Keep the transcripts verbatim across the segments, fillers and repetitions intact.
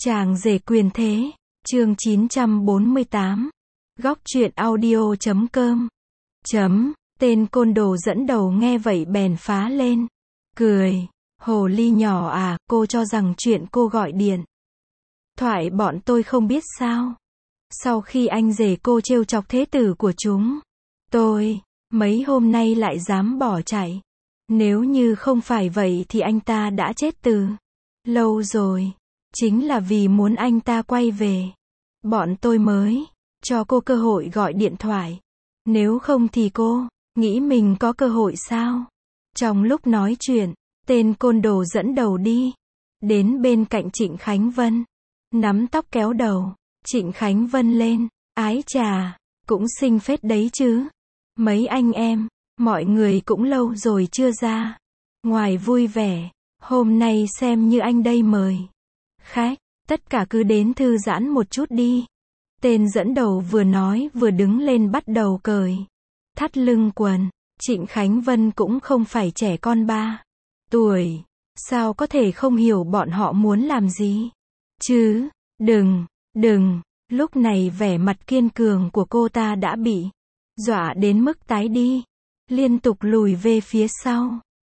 Chàng rể quyền thế, chương chín trăm bốn mươi tám. Góc truyện audio chấm com. Chấm, tên côn đồ dẫn đầu nghe vậy bèn phá lên. Cười, hồ ly nhỏ à, cô cho rằng chuyện cô gọi điện thoại bọn tôi không biết sao? Sau khi anh rể cô trêu chọc thế tử của chúng tôi, mấy hôm nay lại dám bỏ chạy. Nếu như không phải vậy thì anh ta đã chết từ lâu rồi. Chính là vì muốn anh ta quay về, bọn tôi mới cho cô cơ hội gọi điện thoại. Nếu không thì cô nghĩ mình có cơ hội sao? Trong lúc nói chuyện, tên côn đồ dẫn đầu đi đến bên cạnh Trịnh Khánh Vân, nắm tóc kéo đầu Trịnh Khánh Vân lên. Ái chà, cũng xinh phết đấy chứ. Mấy anh em, mọi người cũng lâu rồi chưa ra ngoài vui vẻ, hôm nay xem như anh đây mời khách, tất cả cứ đến thư giãn một chút đi. Tên dẫn đầu vừa nói vừa đứng lên bắt đầu cởi thắt lưng quần. Trịnh Khánh Vân cũng không phải trẻ con ba tuổi, sao có thể không hiểu bọn họ muốn làm gì chứ? Đừng, đừng. Lúc này vẻ mặt kiên cường của cô ta đã bị dọa đến mức tái đi, liên tục lùi về phía sau.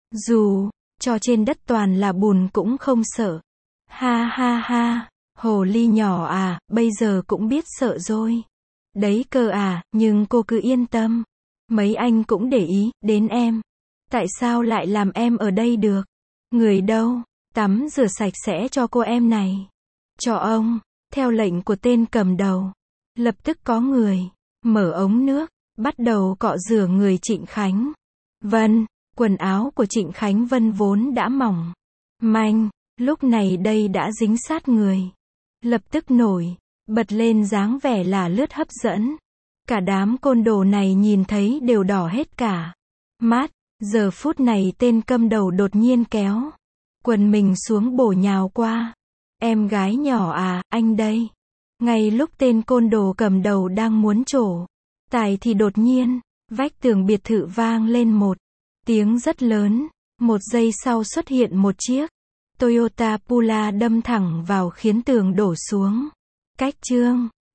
Dù cho trên đất toàn là bùn cũng không sợ. Ha ha ha, hồ ly nhỏ à, bây giờ cũng biết sợ rồi đấy cơ à, nhưng cô cứ yên tâm. Mấy anh cũng để ý đến em. Tại sao lại làm em ở đây được? Người đâu? Tắm rửa sạch sẽ cho cô em này. Cho ông. Theo lệnh của tên cầm đầu, lập tức có người mở ống nước, bắt đầu cọ rửa người Trịnh Khánh Vân. Quần áo của Trịnh Khánh Vân vốn đã mỏng manh, lúc này đây đã dính sát người, lập tức nổi bật lên dáng vẻ là lướt hấp dẫn. Cả đám côn đồ này nhìn thấy đều đỏ hết cả mắt. Giờ phút này tên cầm đầu đột nhiên kéo quần mình xuống bổ nhào qua. Em gái nhỏ à, anh đây. Ngay lúc tên côn đồ cầm đầu đang muốn trổ tài thì đột nhiên, vách tường biệt thự vang lên một tiếng rất lớn. Một giây sau xuất hiện một chiếc Toyota Pula đâm thẳng vào khiến tường đổ xuống. Cách chương